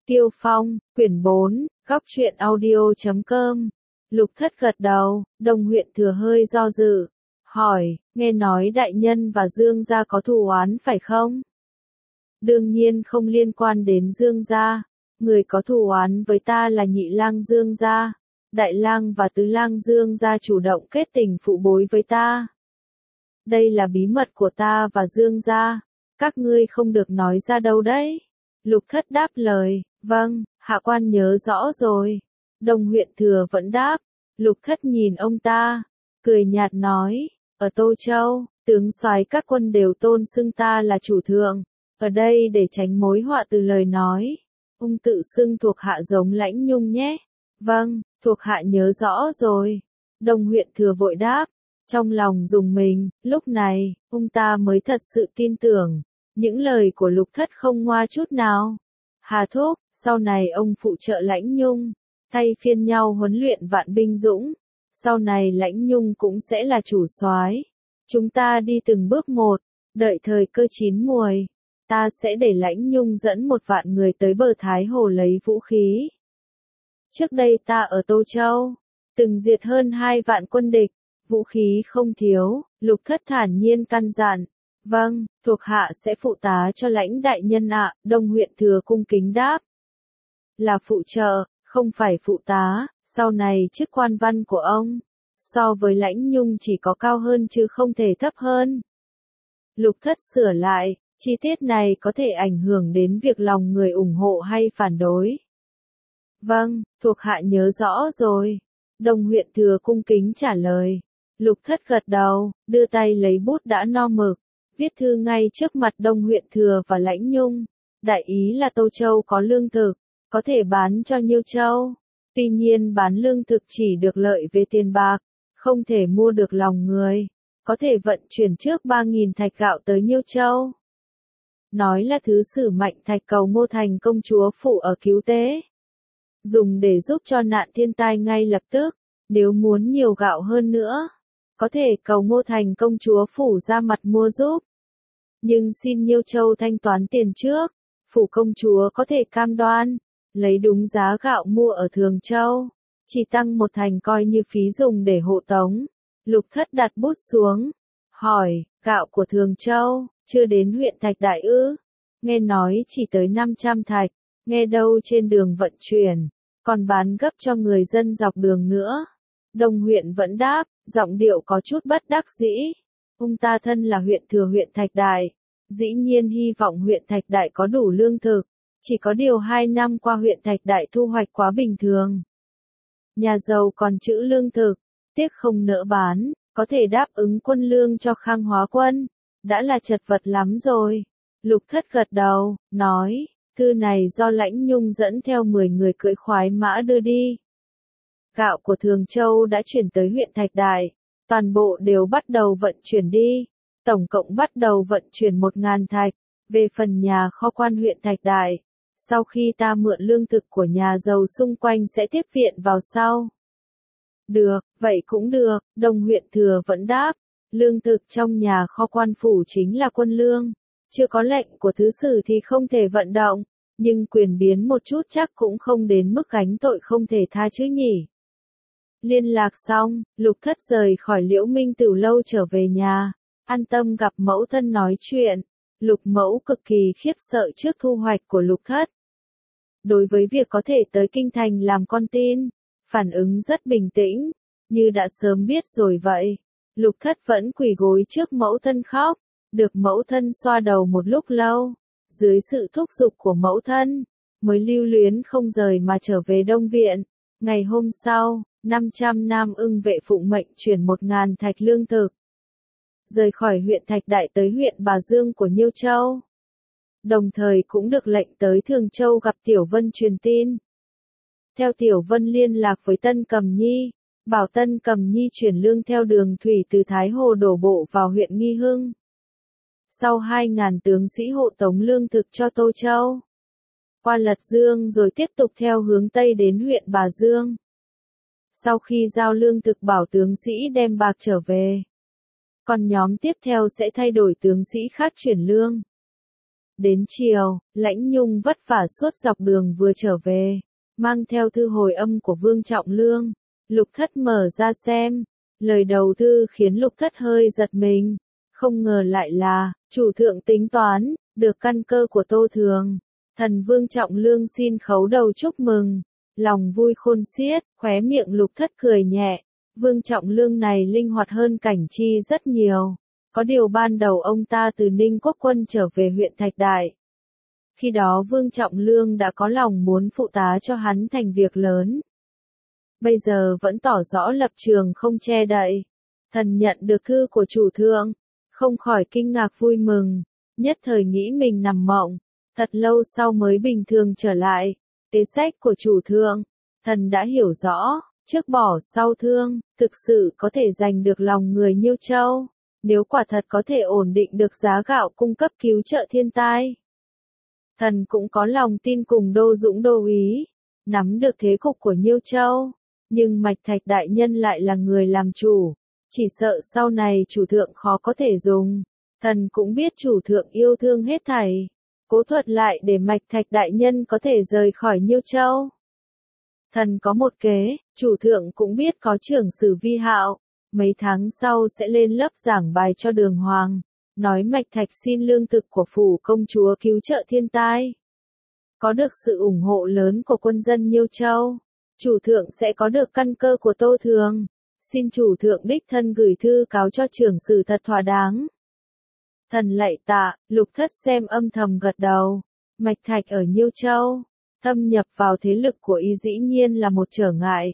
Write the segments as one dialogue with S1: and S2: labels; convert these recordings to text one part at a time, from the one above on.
S1: Tiêu Phong, quyển 4, góc truyện audio.com. Lục Thất gật đầu, Đồng huyện thừa hơi do dự, hỏi, nghe nói đại nhân và Dương gia có thù oán phải không? Đương nhiên không liên quan đến Dương gia, người có thù oán với ta là nhị lang Dương gia, đại lang và tứ lang Dương gia chủ động kết tình phụ bối với ta. Đây là bí mật của ta và Dương gia, các ngươi không được nói ra đâu đấy. Lục Thất đáp lời, vâng, hạ quan nhớ rõ rồi. Đồng huyện thừa vẫn đáp. Lục Thất nhìn ông ta, cười nhạt nói, ở Tô Châu, tướng soái các quân đều tôn xưng ta là chủ thượng, ở đây để tránh mối họa từ lời nói. Ông tự xưng thuộc hạ giống Lãnh Nhung nhé. Vâng, thuộc hạ nhớ rõ rồi. Đồng huyện thừa vội đáp, trong lòng rùng mình, lúc này, ông ta mới thật sự tin tưởng. Những lời của Lục Thất không ngoa chút nào. Hà thúc, sau này ông phụ trợ Lãnh Nhung, thay phiên nhau huấn luyện vạn binh dũng. Sau này Lãnh Nhung cũng sẽ là chủ soái. Chúng ta đi từng bước một, đợi thời cơ chín muồi. Ta sẽ để Lãnh Nhung dẫn 1.000 người tới bờ Thái Hồ lấy vũ khí. Trước đây ta ở Tô Châu, từng diệt hơn 2.000 quân địch, vũ khí không thiếu. Lục Thất thản nhiên căn dặn. Vâng, thuộc hạ sẽ phụ tá cho Lãnh đại nhân ạ. Đồng huyện thừa cung kính đáp. Là phụ trợ, không phải phụ tá. Sau này chức quan văn của ông, so với Lãnh Nhung chỉ có cao hơn chứ không thể thấp hơn. Lục Thất sửa lại, chi tiết này có thể ảnh hưởng đến việc lòng người ủng hộ hay phản đối. Vâng, thuộc hạ nhớ rõ rồi. Đồng huyện thừa cung kính trả lời. Lục Thất gật đầu, đưa tay lấy bút đã no mực, viết thư ngay trước mặt Đồng huyện thừa và Lãnh Nhung. Đại ý là Tô Châu có lương thực, có thể bán cho Nhiêu Châu. Tuy nhiên bán lương thực chỉ được lợi về tiền bạc, không thể mua được lòng người. Có thể vận chuyển trước 3.000 thạch gạo tới Nhiêu Châu. Nói là thứ sử Mạnh Thạch cầu Ngô Thành công chúa phụ ở Cứu Tế, dùng để giúp cho nạn thiên tai ngay lập tức. Nếu muốn nhiều gạo hơn nữa, có thể cầu Ngô Thành công chúa phủ ra mặt mua giúp. Nhưng xin Nhiêu Châu thanh toán tiền trước, phủ công chúa có thể cam đoan, lấy đúng giá gạo mua ở Thường Châu, chỉ tăng 1 thành coi như phí dùng để hộ tống. Lục Thất đặt bút xuống, hỏi, gạo của Thường Châu, chưa đến huyện Thạch Đại ư? Nghe nói chỉ tới 500 thạch, nghe đâu trên đường vận chuyển, còn bán gấp cho người dân dọc đường nữa. Đồng huyện vẫn đáp, giọng điệu có chút bất đắc dĩ. Ông ta thân là huyện thừa huyện Thạch Đại, dĩ nhiên hy vọng huyện Thạch Đại có đủ lương thực. Chỉ có điều 2 năm qua huyện Thạch Đại thu hoạch quá bình thường. Nhà giàu còn trữ lương thực, tiếc không nỡ bán, có thể đáp ứng quân lương cho Khang Hóa quân. Đã là chật vật lắm rồi. Lục Thất gật đầu, nói, thư này do Lãnh Nhung dẫn theo 10 người cưỡi khoái mã đưa đi. Gạo của Thường Châu đã chuyển tới huyện Thạch Đại, toàn bộ đều bắt đầu vận chuyển đi. Tổng cộng bắt đầu vận chuyển 1.000 thạch, về phần nhà kho quan huyện Thạch Đại. Sau khi ta mượn lương thực của nhà giàu xung quanh sẽ tiếp viện vào sau. Được, vậy cũng được, Đồng huyện thừa vẫn đáp. Lương thực trong nhà kho quan phủ chính là quân lương. Chưa có lệnh của thứ sử thì không thể vận động, nhưng quyền biến một chút chắc cũng không đến mức gánh tội không thể tha chứ nhỉ. Liên lạc xong, Lục Thất rời khỏi Liễu Minh Tửu lâu trở về nhà, an tâm gặp mẫu thân nói chuyện. Lục mẫu cực kỳ khiếp sợ trước thu hoạch của Lục Thất. Đối với việc có thể tới kinh thành làm con tin, phản ứng rất bình tĩnh, như đã sớm biết rồi vậy. Lục Thất vẫn quỳ gối trước mẫu thân khóc, được mẫu thân xoa đầu một lúc lâu. Dưới sự thúc giục của mẫu thân, mới lưu luyến không rời mà trở về Đông Viện. Ngày hôm sau, 500 nam ưng vệ phụng mệnh chuyển 1.000 thạch lương thực, rời khỏi huyện Thạch Đại tới huyện Bà Dương của Nhiêu Châu. Đồng thời cũng được lệnh tới Thường Châu gặp Tiểu Vân truyền tin. Theo Tiểu Vân liên lạc với Tân Cầm Nhi, bảo Tân Cầm Nhi chuyển lương theo đường thủy từ Thái Hồ đổ bộ vào huyện Nghi Hưng. Sau 2.000 tướng sĩ hộ tống lương thực cho Tô Châu, qua Lật Dương rồi tiếp tục theo hướng Tây đến huyện Bà Dương. Sau khi giao lương thực bảo tướng sĩ đem bạc trở về, còn nhóm tiếp theo sẽ thay đổi tướng sĩ khác chuyển lương. Đến chiều, Lãnh Nhung vất vả suốt dọc đường vừa trở về, mang theo thư hồi âm của Vương Trọng Lương. Lục Thất mở ra xem, lời đầu thư khiến Lục Thất hơi giật mình, không ngờ lại là, chủ thượng tính toán, được căn cơ của Tô Thường. Thần Vương Trọng Lương xin khấu đầu chúc mừng, lòng vui khôn xiết, khóe miệng Lục Thất cười nhẹ, Vương Trọng Lương này linh hoạt hơn Cảnh Chi rất nhiều. Có điều ban đầu ông ta từ Ninh Quốc Quân trở về huyện Thạch Đại. Khi đó Vương Trọng Lương đã có lòng muốn phụ tá cho hắn thành việc lớn. Bây giờ vẫn tỏ rõ lập trường không che đậy. Thần nhận được thư của chủ thượng, không khỏi kinh ngạc vui mừng, nhất thời nghĩ mình nằm mộng, thật lâu sau mới bình thường trở lại. Kế sách của chủ thượng, thần đã hiểu rõ, trước bỏ sau thương, thực sự có thể giành được lòng người Nhiêu Châu. Nếu quả thật có thể ổn định được giá gạo cung cấp cứu trợ thiên tai. Thần cũng có lòng tin cùng Đô Dũng đô úy, nắm được thế cục của Nhiêu Châu, nhưng Mạch Thạch đại nhân lại là người làm chủ, chỉ sợ sau này chủ thượng khó có thể dùng. Thần cũng biết chủ thượng yêu thương hết thảy, cố thuật lại để Mạch Thạch đại nhân có thể rời khỏi Nhiêu Châu. Thần có một kế, chủ thượng cũng biết có trưởng sử Vi Hạo. Mấy tháng sau sẽ lên lớp giảng bài cho Đường Hoàng, nói Mạch Thạch xin lương thực của phủ công chúa cứu trợ thiên tai. Có được sự ủng hộ lớn của quân dân Nhiêu Châu, chủ thượng sẽ có được căn cơ của Tô Thường. Xin chủ thượng đích thân gửi thư cáo cho trưởng sử thật thỏa đáng. Thần lạy tạ, Lục Thất xem âm thầm gật đầu. Mạch Thạch ở Nhiêu Châu, thâm nhập vào thế lực của y dĩ nhiên là một trở ngại.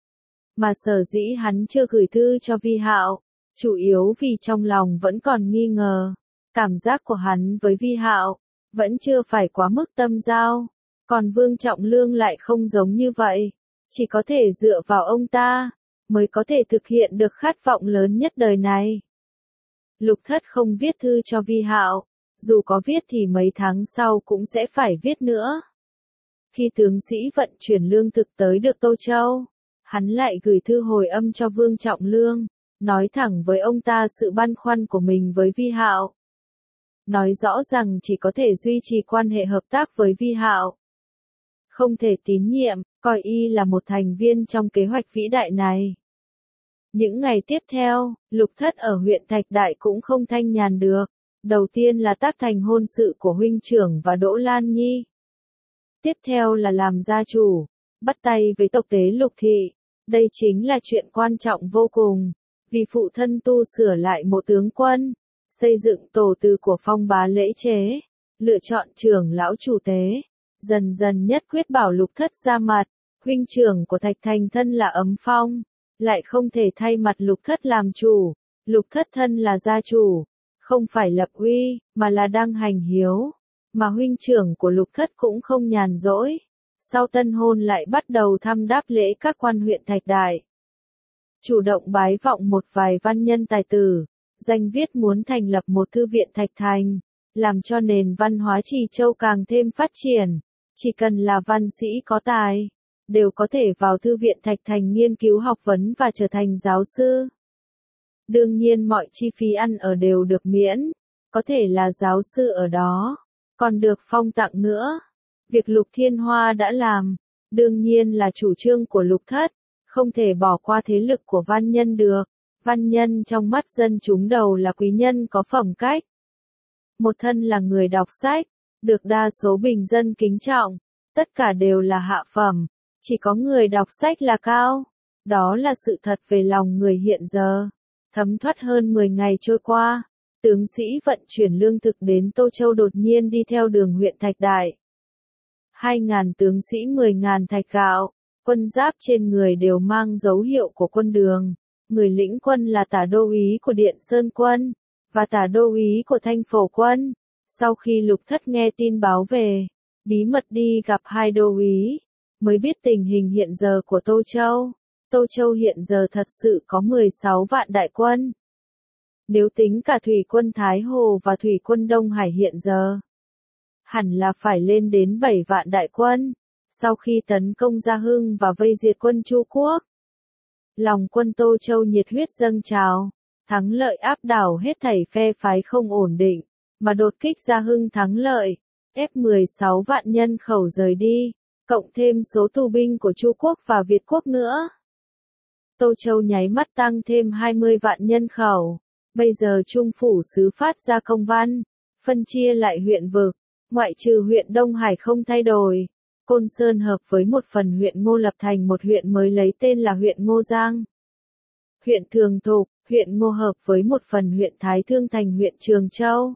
S1: Mà sở dĩ hắn chưa gửi thư cho Vi Hạo, chủ yếu vì trong lòng vẫn còn nghi ngờ. Cảm giác của hắn với Vi Hạo, vẫn chưa phải quá mức tâm giao. Còn Vương Trọng Lương lại không giống như vậy. Chỉ có thể dựa vào ông ta, mới có thể thực hiện được khát vọng lớn nhất đời này. Lục Thất không viết thư cho Vi Hạo, dù có viết thì mấy tháng sau cũng sẽ phải viết nữa. Khi tướng sĩ vận chuyển lương thực tới được Tô Châu, hắn lại gửi thư hồi âm cho Vương Trọng Lương, nói thẳng với ông ta sự băn khoăn của mình với Vi Hạo. Nói rõ rằng chỉ có thể duy trì quan hệ hợp tác với Vi Hạo. Không thể tín nhiệm, coi y là một thành viên trong kế hoạch vĩ đại này. Những ngày tiếp theo, Lục Thất ở huyện Thạch Đại cũng không thanh nhàn được. Đầu tiên là tác thành hôn sự của huynh trưởng và Đỗ Lan Nhi. Tiếp theo là làm gia chủ, bắt tay với tộc tế Lục Thị. Đây chính là chuyện quan trọng vô cùng, vì phụ thân tu sửa lại mộ tướng quân, xây dựng tổ từ của phong bá lễ chế, lựa chọn trưởng lão chủ tế, dần dần nhất quyết bảo Lục Thất ra mặt. Huynh trưởng của Thạch Thành thân là Ấm Phong, lại không thể thay mặt Lục Thất làm chủ. Lục Thất thân là gia chủ, không phải lập uy, mà là đang hành hiếu. Mà huynh trưởng của Lục Thất cũng không nhàn rỗi. Sau tân hôn lại bắt đầu thăm đáp lễ các quan huyện Thạch Đại. Chủ động bái vọng một vài văn nhân tài tử, danh viết muốn thành lập một thư viện Thạch Thành, làm cho nền văn hóa Trì Châu càng thêm phát triển. Chỉ cần là văn sĩ có tài, đều có thể vào thư viện Thạch Thành nghiên cứu học vấn và trở thành giáo sư. Đương nhiên mọi chi phí ăn ở đều được miễn, có thể là giáo sư ở đó, còn được phong tặng nữa. Việc Lục Thiên Hoa đã làm, đương nhiên là chủ trương của Lục Thất, không thể bỏ qua thế lực của văn nhân được. Văn nhân trong mắt dân chúng đầu là quý nhân có phẩm cách. Một thân là người đọc sách, được đa số bình dân kính trọng, tất cả đều là hạ phẩm, chỉ có người đọc sách là cao. Đó là sự thật về lòng người hiện giờ. Thấm thoát hơn 10 ngày trôi qua, tướng sĩ vận chuyển lương thực đến Tô Châu đột nhiên đi theo đường huyện Thạch Đại. 2.000 tướng sĩ 10.000 thạch gạo, quân giáp trên người đều mang dấu hiệu của quân đường. Người lĩnh quân là tả đô úy của Điện Sơn quân, và tả đô úy của Thanh Phổ quân. Sau khi Lục Thất nghe tin báo về, bí mật đi gặp hai đô úy, mới biết tình hình hiện giờ của Tô Châu. Tô Châu hiện giờ thật sự có 16 vạn đại quân. Nếu tính cả thủy quân Thái Hồ và thủy quân Đông Hải hiện giờ, hẳn là phải lên đến 7 vạn đại quân. Sau khi tấn công Gia Hưng và vây diệt quân Chu Quốc, lòng quân Tô Châu nhiệt huyết dâng trào, thắng lợi áp đảo hết thảy phe phái không ổn định. mà đột kích Gia Hưng thắng lợi, ép 16 vạn nhân khẩu rời đi, cộng thêm số tù binh của Chu quốc và Việt quốc nữa. Tô Châu nháy mắt tăng thêm 20 vạn nhân khẩu. Bây giờ Trung phủ sứ phát ra công văn, phân chia lại huyện vực, ngoại trừ huyện Đông Hải không thay đổi. Côn Sơn hợp với một phần huyện Ngô lập thành một huyện mới lấy tên là huyện Ngô Giang. Huyện Thường Thục, huyện Ngô hợp với một phần huyện Thái Thương thành huyện Trường Châu.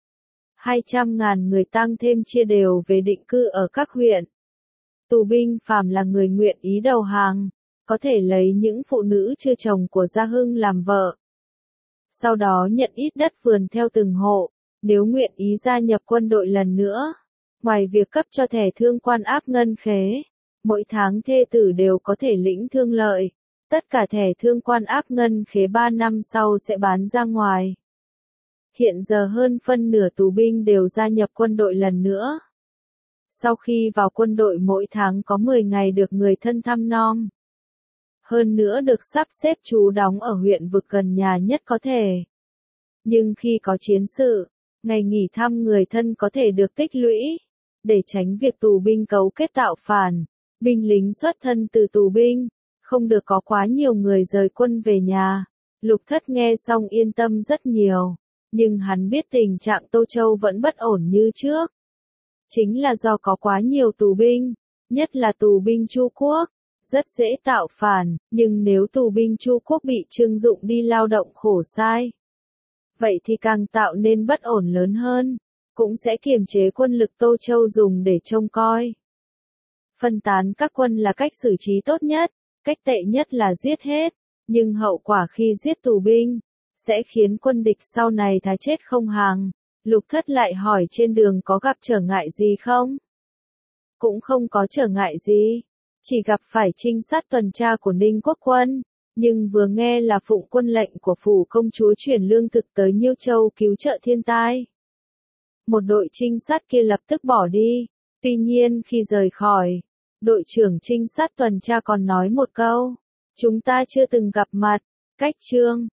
S1: 200.000 người tăng thêm chia đều về định cư ở các huyện. Tù binh phàm là người nguyện ý đầu hàng, có thể lấy những phụ nữ chưa chồng của Gia Hưng làm vợ. Sau đó nhận ít đất vườn theo từng hộ, nếu nguyện ý gia nhập quân đội lần nữa. Ngoài việc cấp cho thẻ thương quan áp ngân khế, mỗi tháng thê tử đều có thể lĩnh thương lợi. Tất cả thẻ thương quan áp ngân khế 3 năm sau sẽ bán ra ngoài. Hiện giờ hơn phân nửa tù binh đều gia nhập quân đội lần nữa. Sau khi vào quân đội mỗi tháng có 10 ngày được người thân thăm nom. Hơn nữa được sắp xếp trú đóng ở huyện vực gần nhà nhất có thể. Nhưng khi có chiến sự, ngày nghỉ thăm người thân có thể được tích lũy. Để tránh việc tù binh cấu kết tạo phản, binh lính xuất thân từ tù binh, không được có quá nhiều người rời quân về nhà. Lục Thất nghe xong yên tâm rất nhiều, nhưng hắn biết tình trạng Tô Châu vẫn bất ổn như trước. Chính là do có quá nhiều tù binh, nhất là tù binh Chu quốc, rất dễ tạo phản, nhưng nếu tù binh Chu quốc bị trưng dụng đi lao động khổ sai, vậy thì càng tạo nên bất ổn lớn hơn, cũng sẽ kiềm chế quân lực Tô Châu dùng để trông coi. Phân tán các quân là cách xử trí tốt nhất, cách tệ nhất là giết hết, nhưng hậu quả khi giết tù binh, sẽ khiến quân địch sau này thà chết không hàng. Lục Thất lại hỏi trên đường có gặp trở ngại gì không? Cũng không có trở ngại gì, chỉ gặp phải trinh sát tuần tra của Ninh Quốc quân, nhưng vừa nghe là phụng quân lệnh của phủ công chúa chuyển lương thực tới Nhiêu Châu cứu trợ thiên tai. Một đội trinh sát kia lập tức bỏ đi, tuy nhiên khi rời khỏi, đội trưởng trinh sát tuần tra còn nói một câu, chúng ta chưa từng gặp mặt, cách chương.